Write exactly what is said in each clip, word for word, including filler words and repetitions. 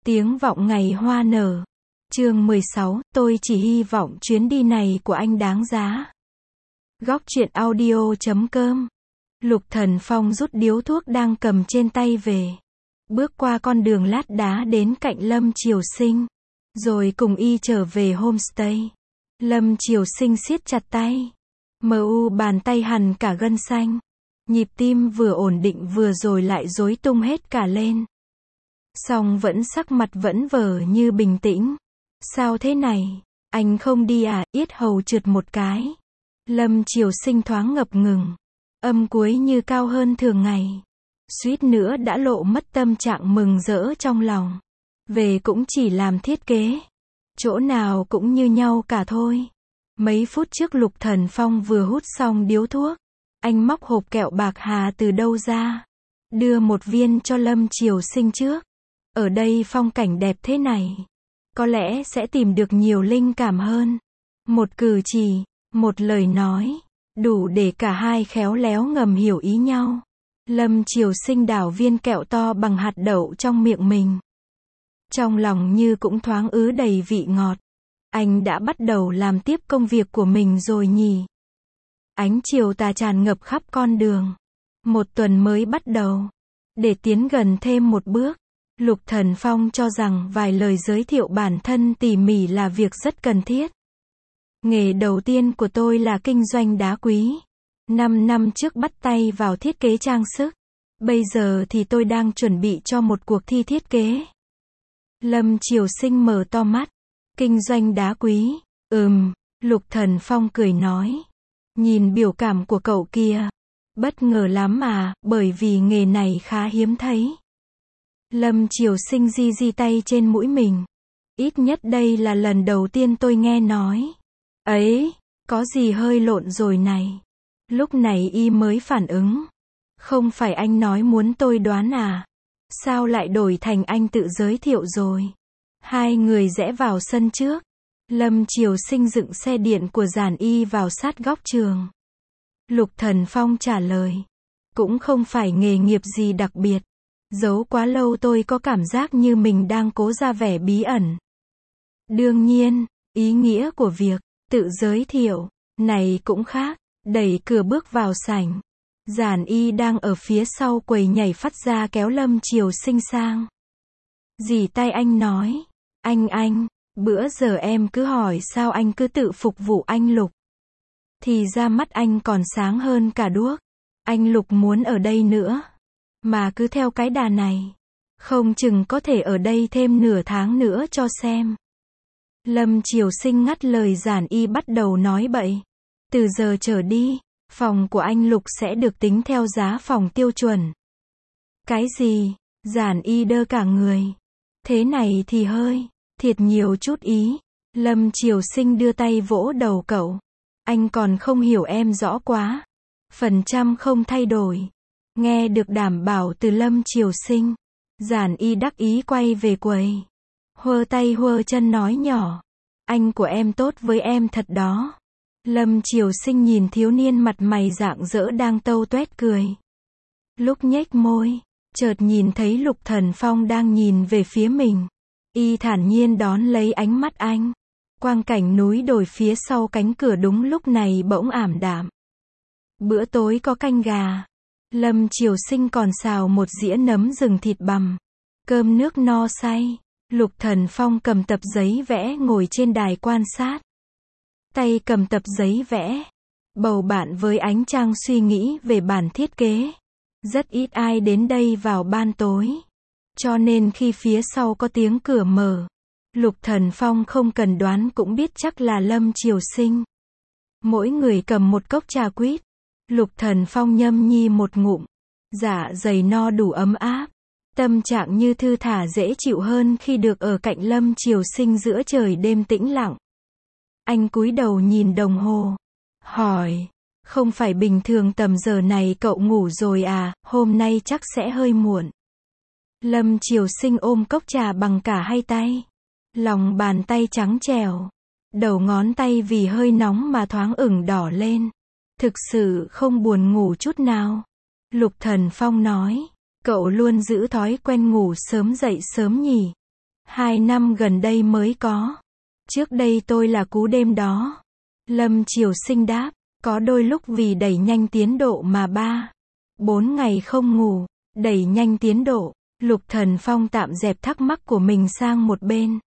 Tiếng vọng ngày hoa nở. Chương mười sáu, tôi chỉ hy vọng chuyến đi này của anh đáng giá. Góc truyện audio chấm com. Lục Thần Phong rút điếu thuốc đang cầm trên tay về. Bước qua con đường lát đá đến cạnh Lâm Triều Sinh. Rồi cùng y trở về homestay. Lâm Triều Sinh siết chặt tay. Mờ u bàn tay hằn cả gân xanh. Nhịp tim vừa ổn định vừa rồi lại rối tung hết cả lên. Song vẫn sắc mặt vẫn vờ như bình tĩnh. Sao thế này? Anh không đi à? Yết hầu trượt một cái. Lâm Triều Sinh thoáng ngập ngừng. Âm cuối như cao hơn thường ngày. Suýt nữa đã lộ mất tâm trạng mừng rỡ trong lòng. Về cũng chỉ làm thiết kế. Chỗ nào cũng như nhau cả thôi. Mấy phút trước Lục Thần Phong vừa hút xong điếu thuốc. Anh móc hộp kẹo bạc hà từ đâu ra. Đưa một viên cho Lâm Triều Sinh trước. Ở đây phong cảnh đẹp thế này. Có lẽ sẽ tìm được nhiều linh cảm hơn. Một cử chỉ, một lời nói. Đủ để cả hai khéo léo ngầm hiểu ý nhau. Lâm Triều Sinh đảo viên kẹo to bằng hạt đậu trong miệng mình. Trong lòng như cũng thoáng ứ đầy vị ngọt. Anh đã bắt đầu làm tiếp công việc của mình rồi nhỉ. Ánh chiều tà tràn ngập khắp con đường. Một tuần mới bắt đầu. Để tiến gần thêm một bước. Lục Thần Phong cho rằng vài lời giới thiệu bản thân tỉ mỉ là việc rất cần thiết. Nghề đầu tiên của tôi là kinh doanh đá quý. Năm năm trước bắt tay vào thiết kế trang sức. Bây giờ thì tôi đang chuẩn bị cho một cuộc thi thiết kế. Lâm Triều Sinh mở to mắt. Kinh doanh đá quý. Ừm, Lục Thần Phong cười nói. Nhìn biểu cảm của cậu kia. Bất ngờ lắm à, bởi vì nghề này khá hiếm thấy. Lâm Triều Sinh di di tay trên mũi mình. Ít nhất đây là lần đầu tiên tôi nghe nói. Ấy, có gì hơi lộn rồi này. Lúc này y mới phản ứng. Không phải anh nói muốn tôi đoán à? Sao lại đổi thành anh tự giới thiệu rồi? Hai người rẽ vào sân trước. Lâm Triều Sinh dựng xe điện của Giản Y vào sát góc trường. Lục Thần Phong trả lời. Cũng không phải nghề nghiệp gì đặc biệt. Giấu quá lâu tôi có cảm giác như mình đang cố ra vẻ bí ẩn. Đương nhiên, ý nghĩa của việc tự giới thiệu này cũng khác. Đẩy cửa bước vào sảnh. Giản Y đang ở phía sau quầy nhảy phát ra kéo Lâm Triều Sinh sang. Dì tay anh nói. Anh anh, bữa giờ em cứ hỏi sao anh cứ tự phục vụ anh Lục. Thì ra mắt anh còn sáng hơn cả đuốc. Anh Lục muốn ở đây nữa. Mà cứ theo cái đà này. Không chừng có thể ở đây thêm nửa tháng nữa cho xem. Lâm Triều Sinh ngắt lời Giản Y bắt đầu nói bậy. Từ giờ trở đi, phòng của anh Lục sẽ được tính theo giá phòng tiêu chuẩn. Cái gì? Giản Y đơ cả người. Thế này thì hơi, thiệt nhiều chút ý. Lâm Triều Sinh đưa tay vỗ đầu cậu. Anh còn không hiểu em rõ quá. Phần trăm không thay đổi. Nghe được đảm bảo từ Lâm Triều Sinh. Giản Y đắc ý quay về quầy. Huơ tay huơ chân nói nhỏ. Anh của em tốt với em thật đó. Lâm Triều Sinh nhìn thiếu niên mặt mày rạng rỡ đang tâu tuét cười. Lúc nhếch môi, chợt nhìn thấy Lục Thần Phong đang nhìn về phía mình. Y thản nhiên đón lấy ánh mắt anh. Quang cảnh núi đồi phía sau cánh cửa đúng lúc này bỗng ảm đạm. Bữa tối có canh gà. Lâm Triều Sinh còn xào một dĩa nấm rừng thịt bằm. Cơm nước no say. Lục Thần Phong cầm tập giấy vẽ ngồi trên đài quan sát. Tay cầm tập giấy vẽ. Bầu bạn với ánh trăng suy nghĩ về bản thiết kế. Rất ít ai đến đây vào ban tối. Cho nên khi phía sau có tiếng cửa mở. Lục Thần Phong không cần đoán cũng biết chắc là Lâm Triều Sinh. Mỗi người cầm một cốc trà quýt. Lục Thần Phong nhâm nhi một ngụm. Dạ dày no đủ ấm áp. Tâm trạng như thư thả dễ chịu hơn khi được ở cạnh Lâm Triều Sinh giữa trời đêm tĩnh lặng. Anh cúi đầu nhìn đồng hồ. Hỏi. Không phải bình thường tầm giờ này cậu ngủ rồi à, hôm nay chắc sẽ hơi muộn. Lâm Triều Sinh ôm cốc trà bằng cả hai tay. Lòng bàn tay trắng trẻo. Đầu ngón tay vì hơi nóng mà thoáng ửng đỏ lên. Thực sự không buồn ngủ chút nào. Lục Thần Phong nói. Cậu luôn giữ thói quen ngủ sớm dậy sớm nhỉ. Hai năm gần đây mới có. Trước đây tôi là cú đêm đó. Lâm Triều Sinh đáp, có đôi lúc vì đẩy nhanh tiến độ mà ba, bốn ngày không ngủ, đẩy nhanh tiến độ. Lục Thần Phong tạm dẹp thắc mắc của mình sang một bên.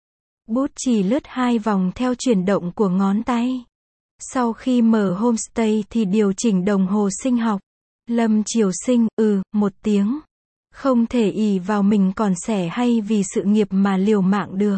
Bút chì lướt hai vòng theo chuyển động của ngón tay. Sau khi mở homestay thì điều chỉnh đồng hồ sinh học. Lâm Triều Sinh, ừ, một tiếng. Không thể ỷ vào mình còn xẻ hay vì sự nghiệp mà liều mạng được.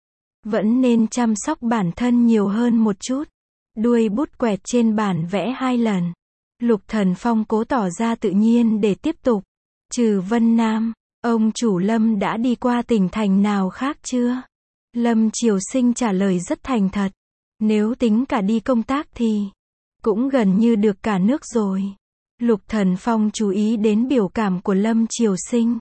Vẫn nên chăm sóc bản thân nhiều hơn một chút. Đuôi bút quẹt trên bản vẽ hai lần. Lục Thần Phong cố tỏ ra tự nhiên để tiếp tục. Trừ Vân Nam, ông chủ Lâm đã đi qua tỉnh thành nào khác chưa? Lâm Triều Sinh trả lời rất thành thật. Nếu tính cả đi công tác thì cũng gần như được cả nước rồi. Lục Thần Phong chú ý đến biểu cảm của Lâm Triều Sinh.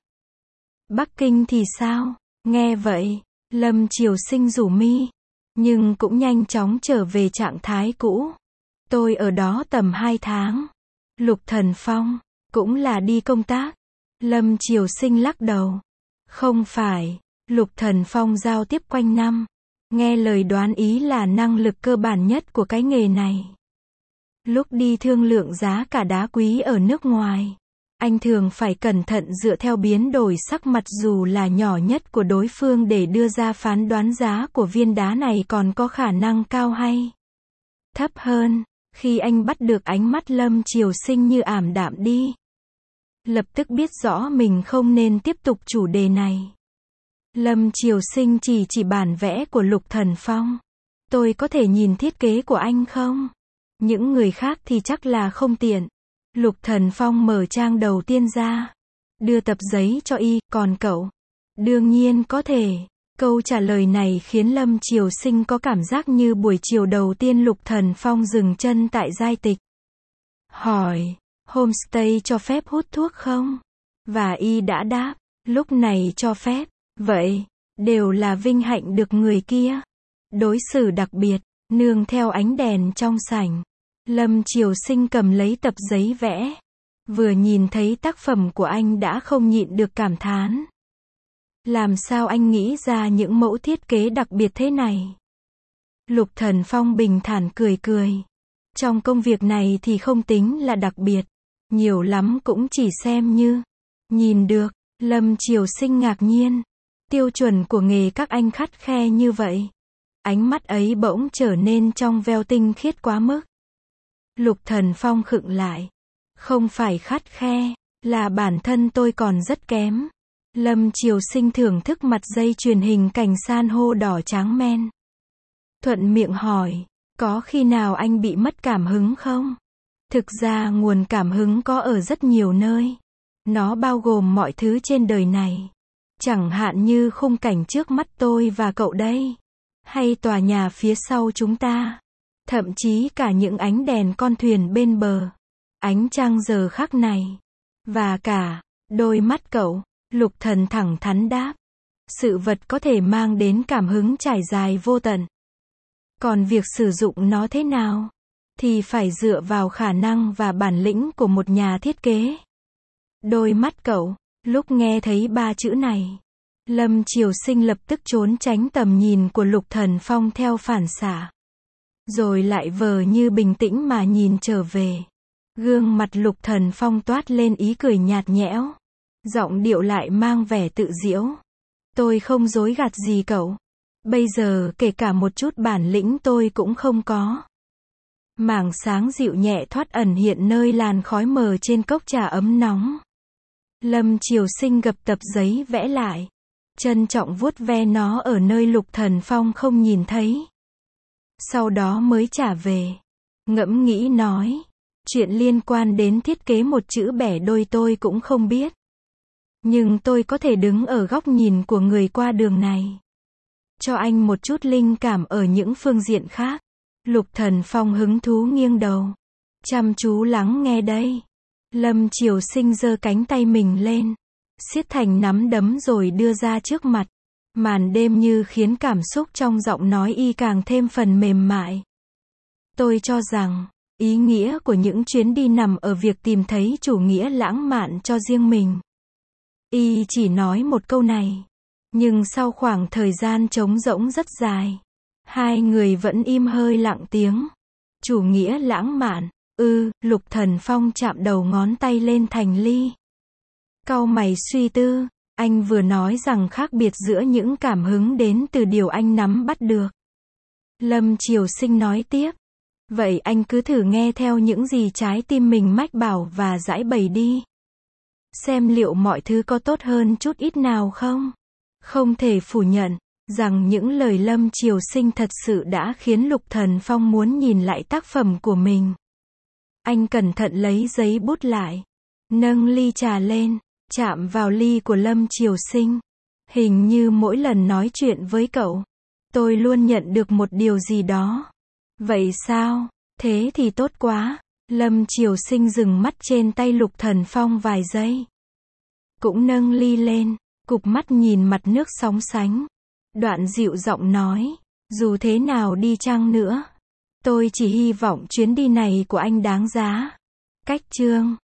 Bắc Kinh thì sao? Nghe vậy, Lâm Triều Sinh rủ mi, nhưng cũng nhanh chóng trở về trạng thái cũ. Tôi ở đó tầm hai tháng. Lục Thần Phong, cũng là đi công tác. Lâm Triều Sinh lắc đầu. Không phải, Lục Thần Phong giao tiếp quanh năm. Nghe lời đoán ý là năng lực cơ bản nhất của cái nghề này. Lúc đi thương lượng giá cả đá quý ở nước ngoài, anh thường phải cẩn thận dựa theo biến đổi sắc mặt dù là nhỏ nhất của đối phương để đưa ra phán đoán giá của viên đá này còn có khả năng cao hay thấp hơn. Khi anh bắt được ánh mắt Lâm Triều Sinh như ảm đạm đi, lập tức biết rõ mình không nên tiếp tục chủ đề này. Lâm Triều Sinh chỉ chỉ bản vẽ của Lục Thần Phong. Tôi có thể nhìn thiết kế của anh không? Những người khác thì chắc là không tiện. Lục Thần Phong mở trang đầu tiên ra. Đưa tập giấy cho y, còn cậu? Đương nhiên có thể. Câu trả lời này khiến Lâm Triều Sinh có cảm giác như buổi chiều đầu tiên Lục Thần Phong dừng chân tại giai tịch. Hỏi, homestay cho phép hút thuốc không? Và y đã đáp, lúc này cho phép. Vậy, đều là vinh hạnh được người kia đối xử đặc biệt. Nương theo ánh đèn trong sảnh, Lâm Triều Sinh cầm lấy tập giấy vẽ. Vừa nhìn thấy tác phẩm của anh đã không nhịn được cảm thán. Làm sao anh nghĩ ra những mẫu thiết kế đặc biệt thế này? Lục Thần Phong bình thản cười cười. Trong công việc này thì không tính là đặc biệt. Nhiều lắm cũng chỉ xem như nhìn được. Lâm Triều Sinh ngạc nhiên. Tiêu chuẩn của nghề các anh khắt khe như vậy. Ánh mắt ấy bỗng trở nên trong veo tinh khiết quá mức. Lục Thần Phong khựng lại. Không phải khắt khe, là bản thân tôi còn rất kém. Lâm Triều Sinh thưởng thức mặt dây chuyền hình cảnh san hô đỏ tráng men. Thuận miệng hỏi, có khi nào anh bị mất cảm hứng không? Thực ra nguồn cảm hứng có ở rất nhiều nơi. Nó bao gồm mọi thứ trên đời này. Chẳng hạn như khung cảnh trước mắt tôi và cậu đây. Hay tòa nhà phía sau chúng ta. Thậm chí cả những ánh đèn con thuyền bên bờ. Ánh trăng giờ khắc này. Và cả, đôi mắt cậu. Lục Thần thẳng thắn đáp. Sự vật có thể mang đến cảm hứng trải dài vô tận. Còn việc sử dụng nó thế nào? Thì phải dựa vào khả năng và bản lĩnh của một nhà thiết kế. Đôi mắt cậu. Lúc nghe thấy ba chữ này, Lâm Triều Sinh lập tức trốn tránh tầm nhìn của Lục Thần Phong theo phản xạ. Rồi lại vờ như bình tĩnh mà nhìn trở về. Gương mặt Lục Thần Phong toát lên ý cười nhạt nhẽo. Giọng điệu lại mang vẻ tự giễu. Tôi không dối gạt gì cậu. Bây giờ kể cả một chút bản lĩnh tôi cũng không có. Mảng sáng dịu nhẹ thoát ẩn hiện nơi làn khói mờ trên cốc trà ấm nóng. Lâm Triều Sinh gập tập giấy vẽ lại. Trân trọng vuốt ve nó ở nơi Lục Thần Phong không nhìn thấy. Sau đó mới trả về. Ngẫm nghĩ nói. Chuyện liên quan đến thiết kế một chữ bẻ đôi tôi cũng không biết. Nhưng tôi có thể đứng ở góc nhìn của người qua đường này. Cho anh một chút linh cảm ở những phương diện khác. Lục Thần Phong hứng thú nghiêng đầu. Chăm chú lắng nghe đây. Lâm Triều Sinh giơ cánh tay mình lên. Siết thành nắm đấm rồi đưa ra trước mặt. Màn đêm như khiến cảm xúc trong giọng nói y càng thêm phần mềm mại. Tôi cho rằng, ý nghĩa của những chuyến đi nằm ở việc tìm thấy chủ nghĩa lãng mạn cho riêng mình. Y chỉ nói một câu này. Nhưng sau khoảng thời gian trống rỗng rất dài, hai người vẫn im hơi lặng tiếng. Chủ nghĩa lãng mạn, ư, Lục Thần Phong chạm đầu ngón tay lên thành ly. Cau mày suy tư, anh vừa nói rằng khác biệt giữa những cảm hứng đến từ điều anh nắm bắt được. Lâm Triều Sinh nói tiếp. Vậy anh cứ thử nghe theo những gì trái tim mình mách bảo và giải bày đi. Xem liệu mọi thứ có tốt hơn chút ít nào không? Không thể phủ nhận rằng những lời Lâm Triều Sinh thật sự đã khiến Lục Thần Phong muốn nhìn lại tác phẩm của mình. Anh cẩn thận lấy giấy bút lại, nâng ly trà lên, chạm vào ly của Lâm Triều Sinh. Hình như mỗi lần nói chuyện với cậu, tôi luôn nhận được một điều gì đó. Vậy sao? Thế thì tốt quá. Lâm Triều Sinh dừng mắt trên tay Lục Thần Phong vài giây. Cũng nâng ly lên, cụp mắt nhìn mặt nước sóng sánh. Đoạn dịu giọng nói, dù thế nào đi chăng nữa, tôi chỉ hy vọng chuyến đi này của anh đáng giá. Cách chương